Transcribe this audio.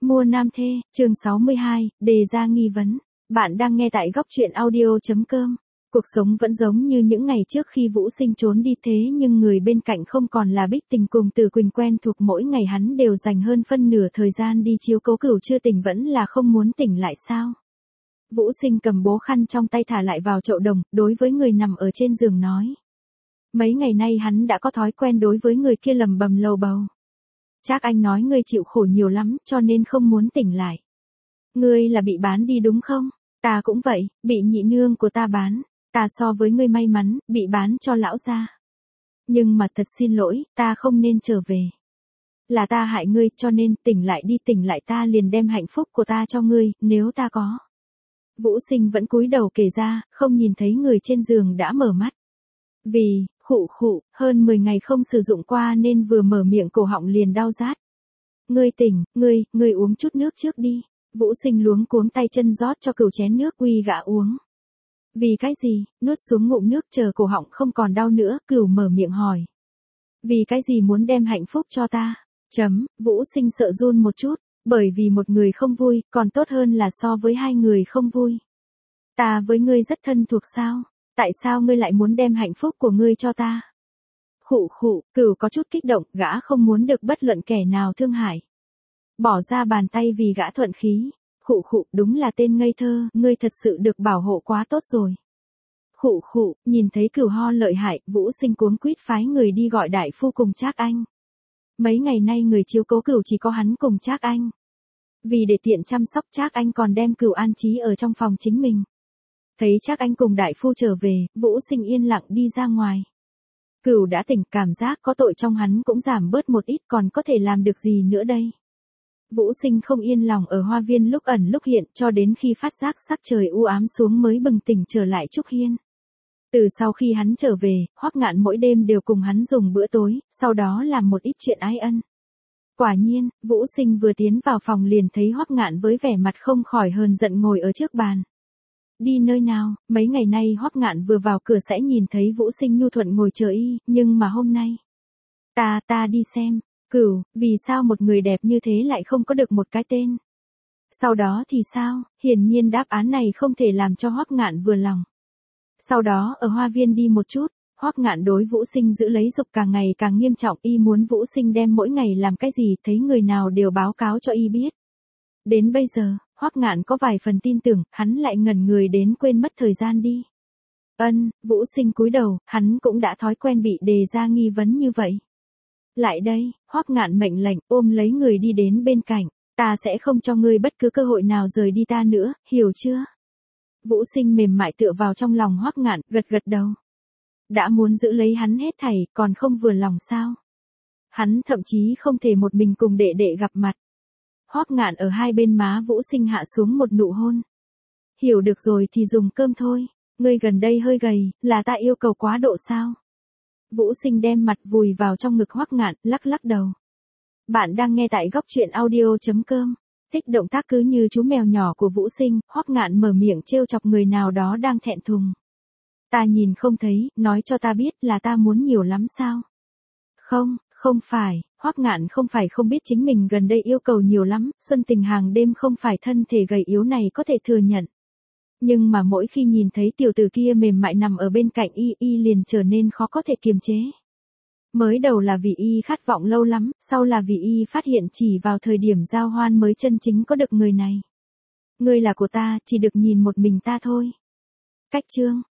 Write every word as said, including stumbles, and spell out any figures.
Mua nam thê, chương sáu mươi hai, đề ra nghi vấn. Bạn đang nghe tại góc truyện audio.com. Cuộc sống vẫn giống như những ngày trước khi Vũ Sinh trốn đi, thế nhưng người bên cạnh không còn là Bích Tình cùng Từ Quỳnh quen thuộc, mỗi ngày hắn đều dành hơn phân nửa thời gian đi chiếu cố Cửu chưa tỉnh, vẫn là không muốn tỉnh lại sao? Vũ Sinh cầm bố khăn trong tay thả lại vào chậu đồng, đối với người nằm ở trên giường nói. Mấy ngày nay hắn đã có thói quen đối với người kia lầm bầm lầu bầu. Trác Anh nói ngươi chịu khổ nhiều lắm, cho nên không muốn tỉnh lại. Ngươi là bị bán đi đúng không? Ta cũng vậy, bị nhị nương của ta bán. Ta so với ngươi may mắn, bị bán cho lão gia. Nhưng mà thật xin lỗi, ta không nên trở về. Là ta hại ngươi, cho nên tỉnh lại đi, tỉnh lại ta liền đem hạnh phúc của ta cho ngươi, nếu ta có. Vũ Sinh vẫn cúi đầu kể ra, không nhìn thấy người trên giường đã mở mắt. Vì, khụ khụ, hơn mười ngày không sử dụng qua nên vừa mở miệng cổ họng liền đau rát. Ngươi tỉnh, ngươi, ngươi uống chút nước trước đi. Vũ Sinh luống cuống tay chân rót cho Cửu chén nước uy gã uống. Vì cái gì? Nuốt xuống ngụm nước chờ cổ họng không còn đau nữa, Cửu mở miệng hỏi. Vì cái gì muốn đem hạnh phúc cho ta? Chấm, Vũ Sinh sợ run một chút, bởi vì một người không vui, còn tốt hơn là so với hai người không vui. Ta với ngươi rất thân thuộc sao? Tại sao ngươi lại muốn đem hạnh phúc của ngươi cho ta? Khụ khụ, Cửu có chút kích động, gã không muốn được bất luận kẻ nào thương hại. Bỏ ra bàn tay vì gã thuận khí. Khụ khụ, đúng là tên ngây thơ, ngươi thật sự được bảo hộ quá tốt rồi. Khụ khụ, nhìn thấy Cửu ho lợi hại, Vũ Sinh cuống quýt phái người đi gọi đại phu cùng Trác Anh. Mấy ngày nay người chiếu cố Cửu chỉ có hắn cùng Trác Anh. Vì để tiện chăm sóc, Trác Anh còn đem Cửu an trí ở trong phòng chính mình. Thấy Trác Anh cùng đại phu trở về, Vũ Sinh yên lặng đi ra ngoài. Cửu đã tỉnh, cảm giác có tội trong hắn cũng giảm bớt một ít, còn có thể làm được gì nữa đây? Vũ Sinh không yên lòng ở hoa viên lúc ẩn lúc hiện, cho đến khi phát giác sắc trời u ám xuống mới bừng tỉnh trở lại Trúc Hiên. Từ sau khi hắn trở về, Hoắc Ngạn mỗi đêm đều cùng hắn dùng bữa tối, sau đó làm một ít chuyện ái ân. Quả nhiên, Vũ Sinh vừa tiến vào phòng liền thấy Hoắc Ngạn với vẻ mặt không khỏi hờn giận ngồi ở trước bàn. Đi nơi nào? Mấy ngày nay Hoắc Ngạn vừa vào cửa sẽ nhìn thấy Vũ Sinh nhu thuận ngồi chờ y, nhưng mà hôm nay. Ta, ta đi xem. Cửu, vì sao một người đẹp như thế lại không có được một cái tên? Sau đó thì sao? Hiển nhiên đáp án này không thể làm cho Hoắc Ngạn vừa lòng. Sau đó ở hoa viên đi một chút, Hoắc Ngạn đối Vũ Sinh giữ lấy dục càng ngày càng nghiêm trọng, y muốn Vũ Sinh đem mỗi ngày làm cái gì, thấy người nào đều báo cáo cho y biết. Đến bây giờ, Hoắc Ngạn có vài phần tin tưởng, hắn lại ngẩn người đến quên mất thời gian đi. Ân, Vũ Sinh cúi đầu, hắn cũng đã thói quen bị đề ra nghi vấn như vậy. Lại đây, Hoắc Ngạn mệnh lệnh, ôm lấy người đi đến bên cạnh, ta sẽ không cho ngươi bất cứ cơ hội nào rời đi ta nữa, hiểu chưa? Vũ Sinh mềm mại tựa vào trong lòng Hoắc Ngạn, gật gật đầu. Đã muốn giữ lấy hắn hết thảy, còn không vừa lòng sao? Hắn thậm chí không thể một mình cùng đệ đệ gặp mặt. Hoắc Ngạn ở hai bên má Vũ Sinh hạ xuống một nụ hôn. Hiểu được rồi thì dùng cơm thôi, ngươi gần đây hơi gầy, là ta yêu cầu quá độ sao? Vũ Sinh đem mặt vùi vào trong ngực Hoắc Ngạn, lắc lắc đầu. Bạn đang nghe tại góc truyện audio.com. Thích động tác cứ như chú mèo nhỏ của Vũ Sinh, Hoắc Ngạn mở miệng trêu chọc người nào đó đang thẹn thùng. Ta nhìn không thấy, nói cho ta biết là ta muốn nhiều lắm sao? Không, không phải, Hoắc Ngạn không phải không biết chính mình gần đây yêu cầu nhiều lắm, Xuân Tình hàng đêm không phải thân thể gầy yếu này có thể thừa nhận. Nhưng mà mỗi khi nhìn thấy tiểu tử kia mềm mại nằm ở bên cạnh y, y liền trở nên khó có thể kiềm chế. Mới đầu là vì y khát vọng lâu lắm, sau là vì y phát hiện chỉ vào thời điểm giao hoan mới chân chính có được người này. Ngươi là của ta, chỉ được nhìn một mình ta thôi. Cách chương,